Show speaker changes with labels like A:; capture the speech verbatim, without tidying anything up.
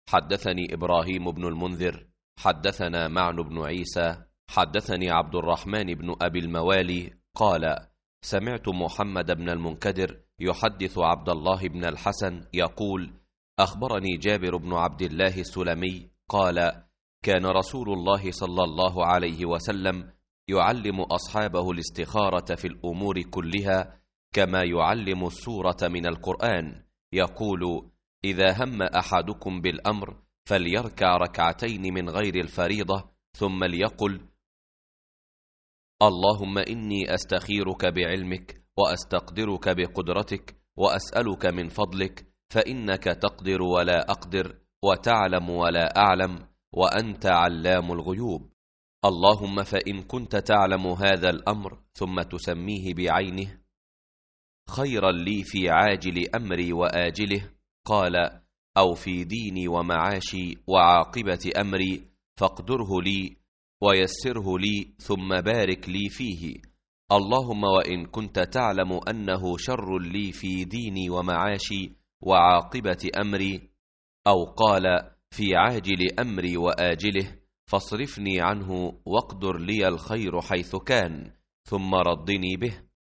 A: حدثني إبراهيم بن المنذر حدثنا معن بن عيسى حدثني عبد الرحمن بن أبي الموالي قال: سمعت محمد بن المنكدر يحدث عبد الله بن الحسن يقول: أخبرني جابر بن عبد الله السلمي قال: كان رسول الله صلى الله عليه وسلم يعلم أصحابه الاستخارة في الأمور كلها كما يعلم السورة من القرآن، يقول: إذا هم أحدكم بالأمر فليركع ركعتين من غير الفريضة ثم ليقل: اللهم إني أستخيرك بعلمك وأستقدرك بقدرتك وأسألك من فضلك، فإنك تقدر ولا أقدر وتعلم ولا أعلم وأنت علام الغيوب. اللهم فإن كنت تعلم هذا الأمر ثم تسميه بعينه خيرا لي في عاجل أمري وآجله، قال: أو في ديني ومعاشي وعاقبة أمري، فاقدره لي ويسره لي ثم بارك لي فيه. اللهم وإن كنت تعلم أنه شر لي في ديني ومعاشي وعاقبة أمري، أو قال: في عاجل أمري وآجله، فاصرفني عنه واقدر لي الخير حيث كان ثم ردني به.